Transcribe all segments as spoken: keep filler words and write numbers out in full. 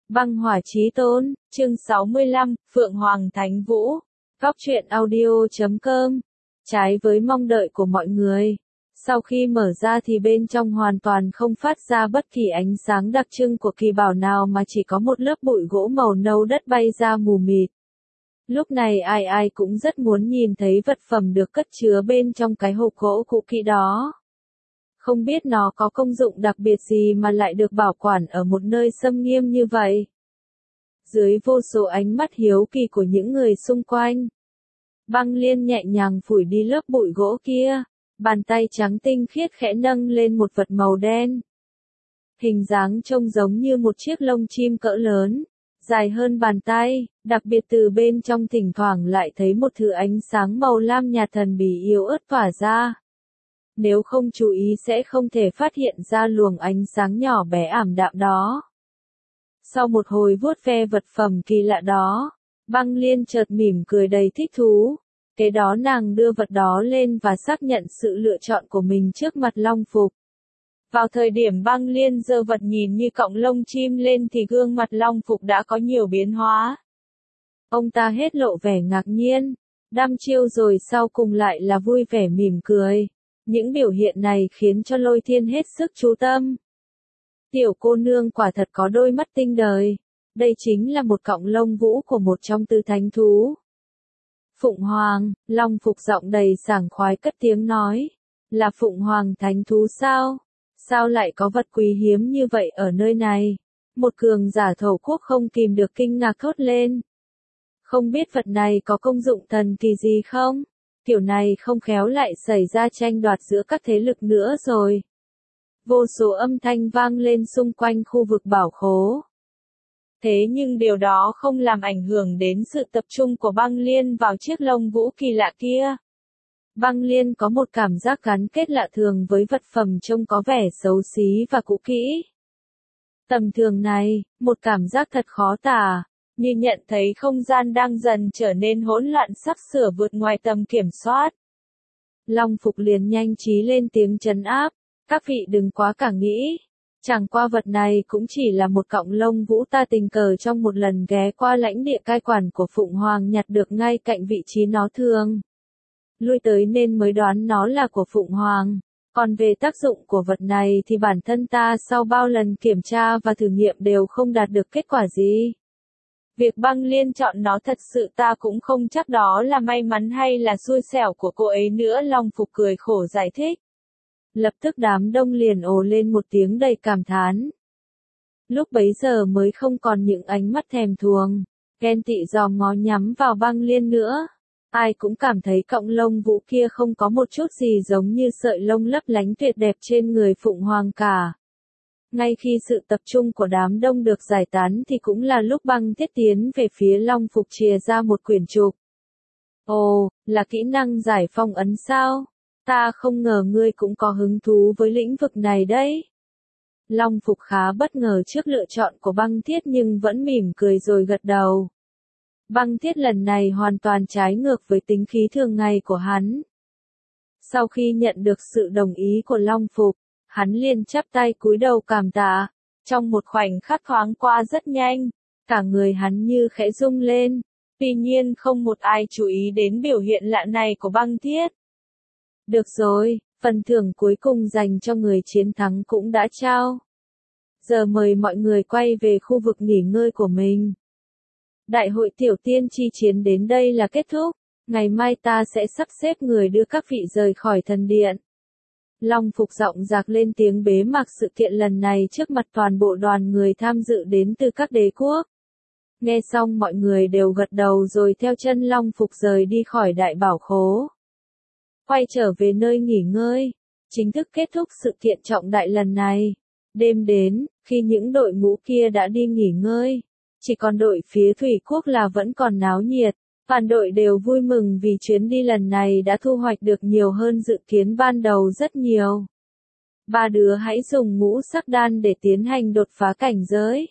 Băng hỏa chí tôn, chương sáu mươi lăm, Phượng Hoàng Thánh Vũ. Góc truyện audio chấm com. Trái với mong đợi của mọi người, sau khi mở ra thì bên trong hoàn toàn không phát ra bất kỳ ánh sáng đặc trưng của kỳ bảo nào mà chỉ có một lớp bụi gỗ màu nâu đất bay ra mù mịt. Lúc này ai ai cũng rất muốn nhìn thấy vật phẩm được cất chứa bên trong cái hộp gỗ cũ kỹ đó. Không biết nó có công dụng đặc biệt gì mà lại được bảo quản ở một nơi xâm nghiêm như vậy. Dưới vô số ánh mắt hiếu kỳ của những người xung quanh, Băng Liên nhẹ nhàng phủi đi lớp bụi gỗ kia, bàn tay trắng tinh khiết khẽ nâng lên một vật màu đen. Hình dáng trông giống như một chiếc lông chim cỡ lớn, dài hơn bàn tay, đặc biệt từ bên trong thỉnh thoảng lại thấy một thứ ánh sáng màu lam nhạt thần bí yếu ớt tỏa ra. Nếu không chú ý sẽ không thể phát hiện ra luồng ánh sáng nhỏ bé ảm đạm đó. Sau một hồi vuốt ve vật phẩm kỳ lạ đó, Băng Liên chợt mỉm cười đầy thích thú. Kế đó nàng đưa vật đó lên và xác nhận sự lựa chọn của mình trước mặt Long Phục. Vào thời điểm Băng Liên giơ vật nhìn như cọng lông chim lên thì gương mặt Long Phục đã có nhiều biến hóa. Ông ta hết lộ vẻ ngạc nhiên, đăm chiêu rồi sau cùng lại là vui vẻ mỉm cười. Những biểu hiện này khiến cho Lôi Thiên hết sức chú tâm. Tiểu cô nương quả thật có đôi mắt tinh đời. Đây chính là một cọng lông vũ của một trong tứ thánh thú. Phụng Hoàng, Long Phục giọng đầy sảng khoái cất tiếng nói. Là Phụng Hoàng thánh thú sao? Sao lại có vật quý hiếm như vậy ở nơi này? Một cường giả thổ quốc không kìm được kinh ngạc thốt lên. Không biết vật này có công dụng thần kỳ gì không? Kiểu này không khéo lại xảy ra tranh đoạt giữa các thế lực nữa rồi. Vô số âm thanh vang lên xung quanh khu vực bảo khố. Thế nhưng điều đó không làm ảnh hưởng đến sự tập trung của Băng Liên vào chiếc lông vũ kỳ lạ kia. Băng Liên có một cảm giác gắn kết lạ thường với vật phẩm trông có vẻ xấu xí và cũ kỹ. Tầm thường này, một cảm giác thật khó tả, như nhận thấy không gian đang dần trở nên hỗn loạn sắp sửa vượt ngoài tầm kiểm soát. Long Phục liền nhanh trí lên tiếng trấn áp, các vị đừng quá cả nghĩ. Chẳng qua vật này cũng chỉ là một cọng lông vũ ta tình cờ trong một lần ghé qua lãnh địa cai quản của Phụng Hoàng nhặt được ngay cạnh vị trí nó thường lui tới nên mới đoán nó là của Phụng Hoàng. Còn về tác dụng của vật này thì bản thân ta sau bao lần kiểm tra và thử nghiệm đều không đạt được kết quả gì. Việc Băng Liên chọn nó thật sự ta cũng không chắc đó là may mắn hay là xui xẻo của cô ấy nữa. Long Phục cười khổ giải thích. Lập tức đám đông liền ồ lên một tiếng đầy cảm thán. Lúc bấy giờ mới không còn những ánh mắt thèm thuồng, ghen tị dòm ngó nhắm vào Băng Liên nữa. Ai cũng cảm thấy cọng lông vũ kia không có một chút gì giống như sợi lông lấp lánh tuyệt đẹp trên người Phụng Hoàng cả. Ngay khi sự tập trung của đám đông được giải tán thì cũng là lúc Băng Thiết tiến về phía Long Phục chìa ra một quyển trục. Ồ, là kỹ năng giải phong ấn sao? Ta không ngờ ngươi cũng có hứng thú với lĩnh vực này đấy. Long Phục khá bất ngờ trước lựa chọn của Băng Thiết nhưng vẫn mỉm cười rồi gật đầu. Băng Thiết lần này hoàn toàn trái ngược với tính khí thường ngày của hắn. Sau khi nhận được sự đồng ý của Long Phục, hắn liền chắp tay cúi đầu cảm tạ. Trong một khoảnh khắc thoáng qua rất nhanh, cả người hắn như khẽ rung lên. Tuy nhiên không một ai chú ý đến biểu hiện lạ này của Băng Thiết. Được rồi, phần thưởng cuối cùng dành cho người chiến thắng cũng đã trao. Giờ mời mọi người quay về khu vực nghỉ ngơi của mình. Đại hội tiểu tiên chi chiến đến đây là kết thúc. Ngày mai ta sẽ sắp xếp người đưa các vị rời khỏi thần điện. Long Phục giọng dạc lên tiếng bế mạc sự kiện lần này trước mặt toàn bộ đoàn người tham dự đến từ các đế quốc. Nghe xong mọi người đều gật đầu rồi theo chân Long Phục rời đi khỏi đại bảo khố. Quay trở về nơi nghỉ ngơi, chính thức kết thúc sự kiện trọng đại lần này. Đêm đến, khi những đội ngũ kia đã đi nghỉ ngơi, chỉ còn đội phía Thủy Quốc là vẫn còn náo nhiệt. Toàn đội đều vui mừng vì chuyến đi lần này đã thu hoạch được nhiều hơn dự kiến ban đầu rất nhiều. Ba đứa hãy dùng ngũ sắc đan để tiến hành đột phá cảnh giới.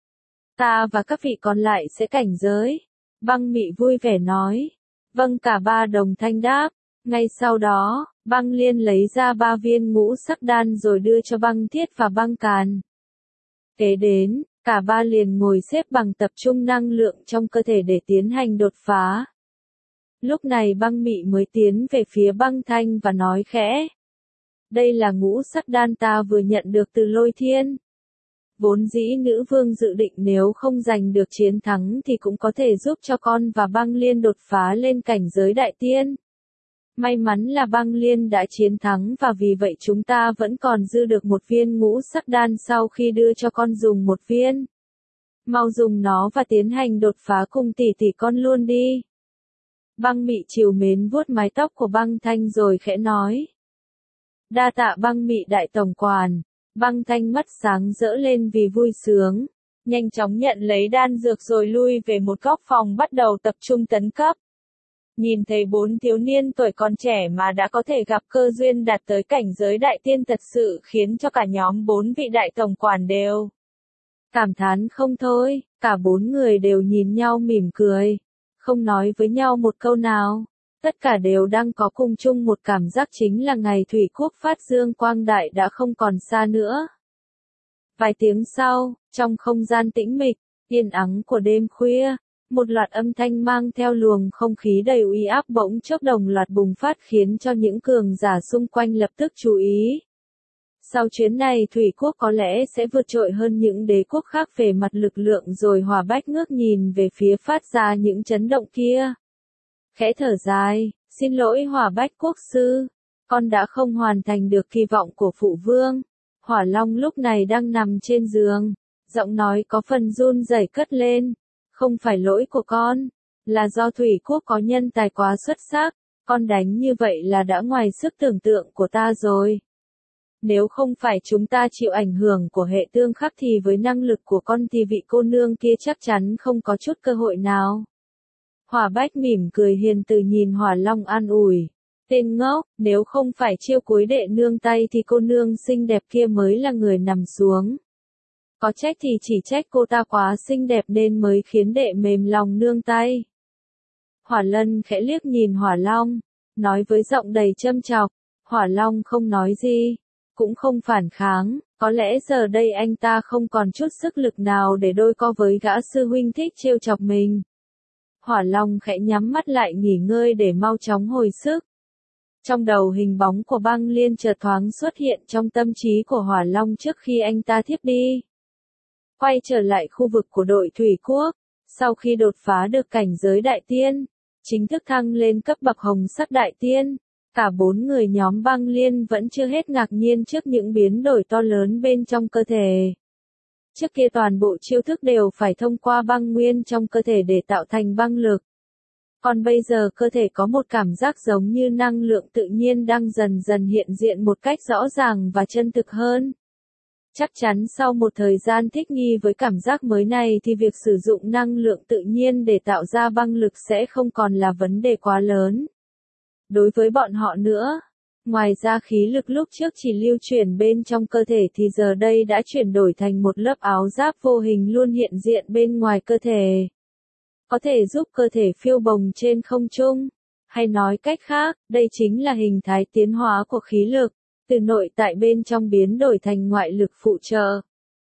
Ta và các vị còn lại sẽ cảnh giới. Băng Mị vui vẻ nói. Vâng, cả ba đồng thanh đáp. Ngay sau đó, Băng Liên lấy ra ba viên ngũ sắc đan rồi đưa cho Băng Thiết và Băng Càn. Kế đến, Cả ba liền ngồi xếp bằng tập trung năng lượng trong cơ thể để tiến hành đột phá. Lúc này Băng Mị mới tiến về phía Băng Thanh và nói khẽ. Đây là ngũ sắc đan ta vừa nhận được từ Lôi Thiên. Vốn dĩ nữ vương dự định nếu không giành được chiến thắng thì cũng có thể giúp cho con và Băng Liên đột phá lên cảnh giới đại tiên. May mắn là Băng Liên đã chiến thắng và vì vậy chúng ta vẫn còn dư được một viên ngũ sắc đan sau khi đưa cho con dùng một viên. Mau dùng nó và tiến hành đột phá cùng tỷ tỷ con luôn đi. Băng Mị trìu mến vuốt mái tóc của Băng Thanh rồi khẽ nói. Đa tạ Băng Mị đại tổng quản. Băng Thanh mắt sáng rỡ lên vì vui sướng. Nhanh chóng nhận lấy đan dược rồi lui về một góc phòng bắt đầu tập trung tấn cấp. Nhìn thấy bốn thiếu niên tuổi còn trẻ mà đã có thể gặp cơ duyên đạt tới cảnh giới đại tiên thật sự khiến cho cả nhóm bốn vị đại tổng quản đều cảm thán không thôi, cả bốn người đều nhìn nhau mỉm cười, không nói với nhau một câu nào. Tất cả đều đang có cùng chung một cảm giác chính là ngày Thủy Quốc phát dương quang đại đã không còn xa nữa. Vài tiếng sau, trong không gian tĩnh mịch, yên ắng của đêm khuya, một loạt âm thanh mang theo luồng không khí đầy uy áp bỗng chốc đồng loạt bùng phát khiến cho những cường giả xung quanh lập tức chú ý. Sau chuyến này Thủy Quốc có lẽ sẽ vượt trội hơn những đế quốc khác về mặt lực lượng rồi Hỏa Bách ngước nhìn về phía phát ra những chấn động kia. Khẽ thở dài, xin lỗi Hỏa Bách quốc sư, con đã không hoàn thành được kỳ vọng của phụ vương. Hỏa Long lúc này đang nằm trên giường, giọng nói có phần run rẩy cất lên. Không phải lỗi của con, là do Thủy Quốc có nhân tài quá xuất sắc, con đánh như vậy là đã ngoài sức tưởng tượng của ta rồi. Nếu không phải chúng ta chịu ảnh hưởng của hệ tương khắc thì với năng lực của con thì vị cô nương kia chắc chắn không có chút cơ hội nào. Hỏa Bách mỉm cười hiền từ nhìn Hỏa Long an ủi. Tên ngốc, nếu không phải chiêu cuối đệ nương tay thì cô nương xinh đẹp kia mới là người nằm xuống. Có trách thì chỉ trách cô ta quá xinh đẹp nên mới khiến đệ mềm lòng nương tay. Hỏa Lân khẽ liếc nhìn Hỏa Long, nói với giọng đầy châm chọc. Hỏa Long không nói gì, cũng không phản kháng, có lẽ giờ đây anh ta không còn chút sức lực nào để đôi co với gã sư huynh thích trêu chọc mình. Hỏa Long khẽ nhắm mắt lại nghỉ ngơi để mau chóng hồi sức. Trong đầu hình bóng của Băng Liên chợt thoáng xuất hiện trong tâm trí của Hỏa Long trước khi anh ta thiếp đi. Quay trở lại khu vực của đội Thủy Quốc, sau khi đột phá được cảnh giới đại tiên, chính thức thăng lên cấp bậc hồng sắc đại tiên, cả bốn người nhóm Băng Liên vẫn chưa hết ngạc nhiên trước những biến đổi to lớn bên trong cơ thể. Trước kia toàn bộ chiêu thức đều phải thông qua băng nguyên trong cơ thể để tạo thành băng lực. Còn bây giờ cơ thể có một cảm giác giống như năng lượng tự nhiên đang dần dần hiện diện một cách rõ ràng và chân thực hơn. Chắc chắn sau một thời gian thích nghi với cảm giác mới này thì việc sử dụng năng lượng tự nhiên để tạo ra băng lực sẽ không còn là vấn đề quá lớn. Đối với bọn họ nữa, ngoài ra khí lực lúc trước chỉ lưu chuyển bên trong cơ thể thì giờ đây đã chuyển đổi thành một lớp áo giáp vô hình luôn hiện diện bên ngoài cơ thể. Có thể giúp cơ thể phiêu bồng trên không trung. Hay nói cách khác, đây chính là hình thái tiến hóa của khí lực, từ nội tại bên trong biến đổi thành ngoại lực phụ trợ.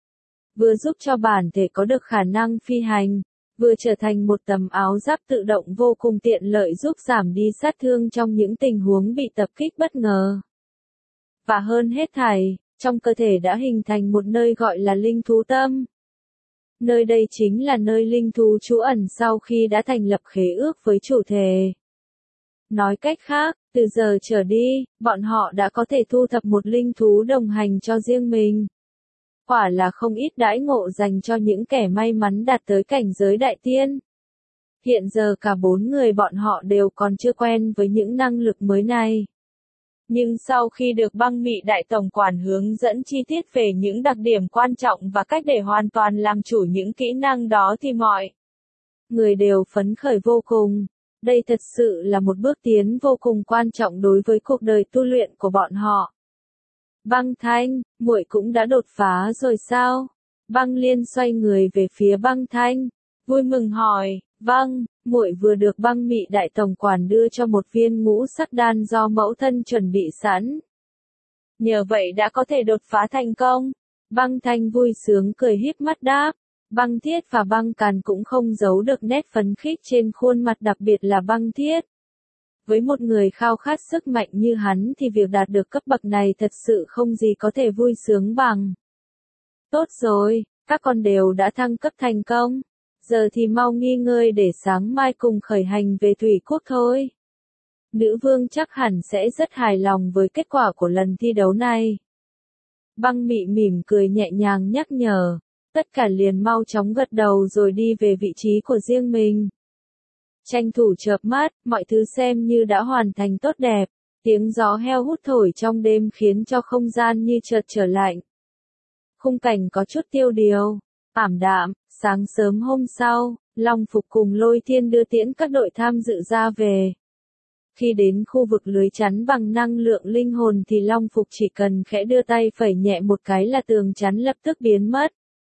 Vừa giúp cho bản thể có được khả năng phi hành, vừa trở thành một tấm áo giáp tự động vô cùng tiện lợi giúp giảm đi sát thương trong những tình huống bị tập kích bất ngờ. Và hơn hết thảy, trong cơ thể đã hình thành một nơi gọi là linh thú tâm. Nơi đây chính là nơi linh thú trú ẩn sau khi đã thành lập khế ước với chủ thể. Nói cách khác, từ giờ trở đi, bọn họ đã có thể thu thập một linh thú đồng hành cho riêng mình. Quả là không ít đãi ngộ dành cho những kẻ may mắn đạt tới cảnh giới đại tiên. Hiện giờ cả bốn người bọn họ đều còn chưa quen với những năng lực mới này. Nhưng sau khi được Băng Mị đại tổng quản hướng dẫn chi tiết về những đặc điểm quan trọng và cách để hoàn toàn làm chủ những kỹ năng đó thì mọi người đều phấn khởi vô cùng. Đây thật sự là một bước tiến vô cùng quan trọng đối với cuộc đời tu luyện của bọn họ. Băng Thanh, muội cũng đã đột phá rồi sao? Băng Liên xoay người về phía Băng Thanh, vui mừng hỏi, vâng, muội vừa được Băng Mị đại tổng quản đưa cho một viên ngũ sắc đan do mẫu thân chuẩn bị sẵn. Nhờ vậy đã có thể đột phá thành công. Băng Thanh vui sướng cười híp mắt đáp, Băng Thiết và Băng Càn cũng không giấu được nét phấn khích trên khuôn mặt, đặc biệt là Băng Thiết. Với một người khao khát sức mạnh như hắn thì việc đạt được cấp bậc này thật sự không gì có thể vui sướng bằng. Tốt rồi, các con đều đã thăng cấp thành công. Giờ thì mau nghỉ ngơi để sáng mai cùng khởi hành về Thủy Quốc thôi. Nữ vương chắc hẳn sẽ rất hài lòng với kết quả của lần thi đấu này. Băng Mị mỉm cười nhẹ nhàng nhắc nhở. Tất cả liền mau chóng gật đầu rồi đi về vị trí của riêng mình. Tranh thủ chợp mắt, mọi thứ xem như đã hoàn thành tốt đẹp. Tiếng gió heo hút thổi trong đêm khiến cho không gian như chợt trở lạnh. Khung cảnh có chút tiêu điều, ảm đạm. Sáng sớm hôm sau, Long Phục cùng Lôi Thiên đưa tiễn các đội tham dự ra về. Khi đến khu vực lưới chắn bằng năng lượng linh hồn thì Long Phục chỉ cần khẽ đưa tay phẩy nhẹ một cái là tường chắn lập tức biến mất.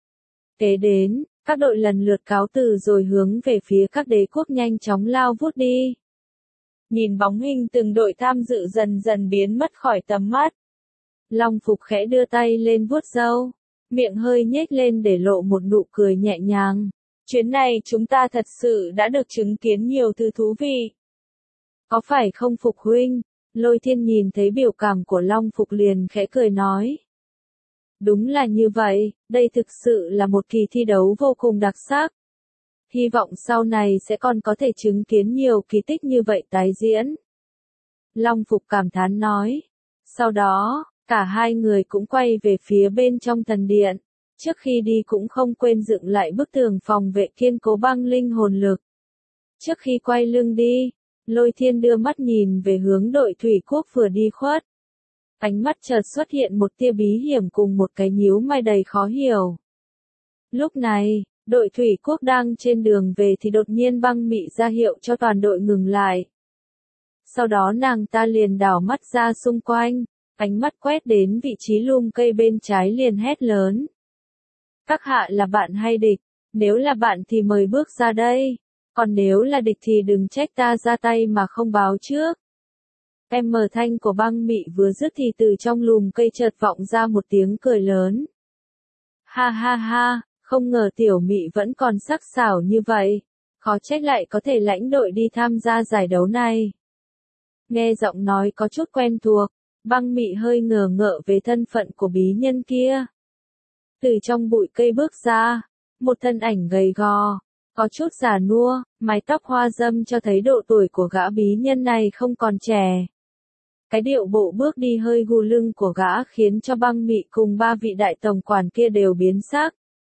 Kế đến, các đội lần lượt cáo từ rồi hướng về phía các đế quốc nhanh chóng lao vút đi. Nhìn bóng hình từng đội tham dự dần dần biến mất khỏi tầm mắt. Long Phục khẽ đưa tay lên vuốt râu, miệng hơi nhếch lên để lộ một nụ cười nhẹ nhàng. Chuyến này chúng ta thật sự đã được chứng kiến nhiều thứ thú vị. Có phải không Phục huynh? Lôi Thiên nhìn thấy biểu cảm của Long Phục liền khẽ cười nói. Đúng là như vậy, đây thực sự là một kỳ thi đấu vô cùng đặc sắc. Hy vọng sau này sẽ còn có thể chứng kiến nhiều kỳ tích như vậy tái diễn. Long Phục cảm thán nói. Sau đó, cả hai người cũng quay về phía bên trong thần điện. Trước khi đi cũng không quên dựng lại bức tường phòng vệ kiên cố băng linh hồn lực. Trước khi quay lưng đi, Lôi Thiên đưa mắt nhìn về hướng đội Thủy Quốc vừa đi khuất. Ánh mắt chợt xuất hiện một tia bí hiểm cùng một cái nhíu mày đầy khó hiểu. Lúc này, đội Thủy Quốc đang trên đường về thì đột nhiên Băng Mị ra hiệu cho toàn đội ngừng lại. Sau đó nàng ta liền đảo mắt ra xung quanh, ánh mắt quét đến vị trí lùm cây bên trái liền hét lớn. Các hạ là bạn hay địch? Nếu là bạn thì mời bước ra đây, còn nếu là địch thì đừng trách ta ra tay mà không báo trước. Em mờ thanh của Băng Mị vừa dứt thì từ trong lùm cây chợt vọng ra một tiếng cười lớn. Ha ha ha, không ngờ tiểu Mị vẫn còn sắc sảo như vậy, khó trách lại có thể lãnh đội đi tham gia giải đấu này. Nghe giọng nói có chút quen thuộc, Băng Mị hơi ngờ ngợ về thân phận của bí nhân kia. Từ trong bụi cây bước ra, một thân ảnh gầy gò, có chút già nua, mái tóc hoa râm cho thấy độ tuổi của gã bí nhân này không còn trẻ. Cái điệu bộ bước đi hơi gù lưng của gã khiến cho Băng Mị cùng ba vị đại tổng quản kia đều biến sắc.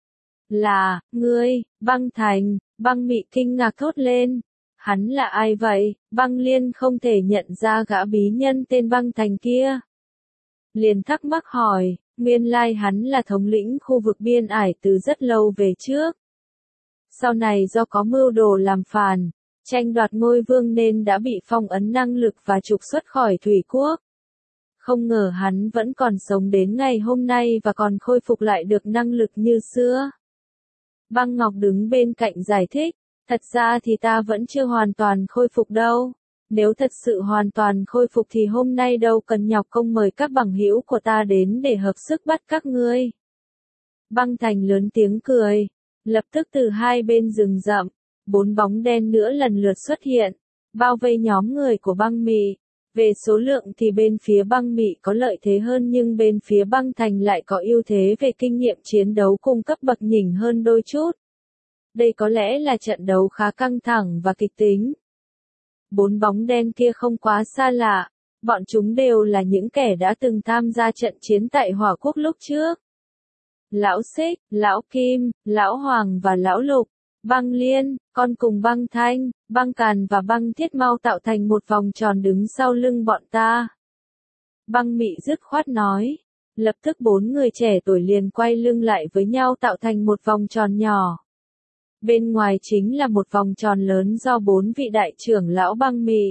Là, ngươi, Băng Thành, Băng Mị kinh ngạc thốt lên. Hắn là ai vậy? Băng Liên không thể nhận ra gã bí nhân tên Băng Thành kia. Liền thắc mắc hỏi, nguyên lai hắn là thống lĩnh khu vực biên ải từ rất lâu về trước. Sau này do có mưu đồ làm phản, tranh đoạt ngôi vương nên đã bị phong ấn năng lực và trục xuất khỏi Thủy Quốc. Không ngờ hắn vẫn còn sống đến ngày hôm nay và còn khôi phục lại được năng lực như xưa. Băng Ngọc đứng bên cạnh giải thích, thật ra thì ta vẫn chưa hoàn toàn khôi phục đâu. Nếu thật sự hoàn toàn khôi phục thì hôm nay đâu cần nhọc công mời các bằng hữu của ta đến để hợp sức bắt các ngươi. Băng Thành lớn tiếng cười. Lập tức từ hai bên rừng rậm, bốn bóng đen nữa lần lượt xuất hiện, bao vây nhóm người của Băng Mị. Về số lượng thì bên phía Băng Mị có lợi thế hơn nhưng bên phía Băng Thành lại có ưu thế về kinh nghiệm chiến đấu cùng cấp bậc nhỉnh hơn đôi chút. Đây có lẽ là trận đấu khá căng thẳng và kịch tính. Bốn bóng đen kia không quá xa lạ, bọn chúng đều là những kẻ đã từng tham gia trận chiến tại Hỏa Quốc lúc trước. Lão Xích, Lão Kim, Lão Hoàng và Lão Lục, Băng Liên, con cùng Băng Thanh, Băng Càn và Băng Thiết mau tạo thành một vòng tròn đứng sau lưng bọn ta. Băng Mị dứt khoát nói. Lập tức bốn người trẻ tuổi liền quay lưng lại với nhau tạo thành một vòng tròn nhỏ. Bên ngoài chính là một vòng tròn lớn do bốn vị đại trưởng lão Băng Mị,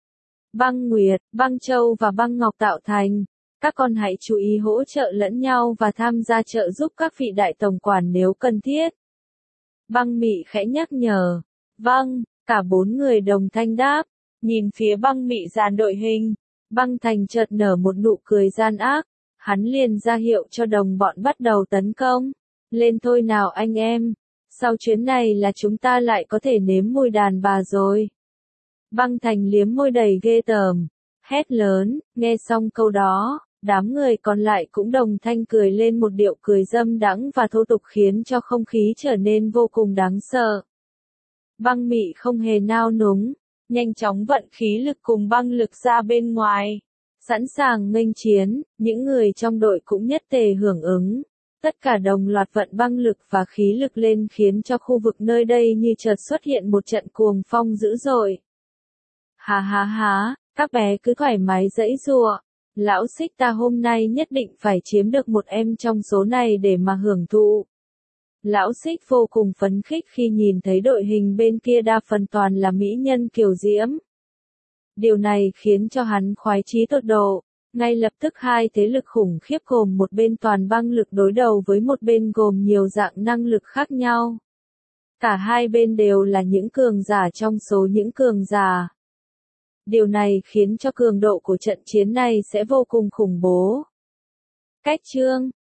Băng Nguyệt, Băng Châu và Băng Ngọc tạo thành. Các con hãy chú ý hỗ trợ lẫn nhau và tham gia trợ giúp các vị đại tổng quản nếu cần thiết. Băng Mị khẽ nhắc nhở. Vâng, cả bốn người đồng thanh đáp. Nhìn phía Băng Mị dàn đội hình, Băng Thành chợt nở một nụ cười gian ác. Hắn liền ra hiệu cho đồng bọn bắt đầu tấn công. Lên thôi nào anh em, sau chuyến này là chúng ta lại có thể nếm mùi đàn bà rồi. Băng Thành liếm môi đầy ghê tởm, hét lớn, nghe xong câu đó, đám người còn lại cũng đồng thanh cười lên một điệu cười dâm đãng và thô tục khiến cho không khí trở nên vô cùng đáng sợ. Băng Mị không hề nao núng, nhanh chóng vận khí lực cùng băng lực ra bên ngoài, sẵn sàng nghênh chiến, những người trong đội cũng nhất tề hưởng ứng. Tất cả đồng loạt vận băng lực và khí lực lên khiến cho khu vực nơi đây như chợt xuất hiện một trận cuồng phong dữ dội. Hà hà hà, các bé cứ thoải mái giãy giụa. Lão Xích ta hôm nay nhất định phải chiếm được một em trong số này để mà hưởng thụ. Lão Xích vô cùng phấn khích khi nhìn thấy đội hình bên kia đa phần toàn là mỹ nhân kiều diễm. Điều này khiến cho hắn khoái chí tột độ. Ngay lập tức hai thế lực khủng khiếp gồm một bên toàn băng lực đối đầu với một bên gồm nhiều dạng năng lực khác nhau. Cả hai bên đều là những cường giả trong số những cường giả. Điều này khiến cho cường độ của trận chiến này sẽ vô cùng khủng bố. Cách chương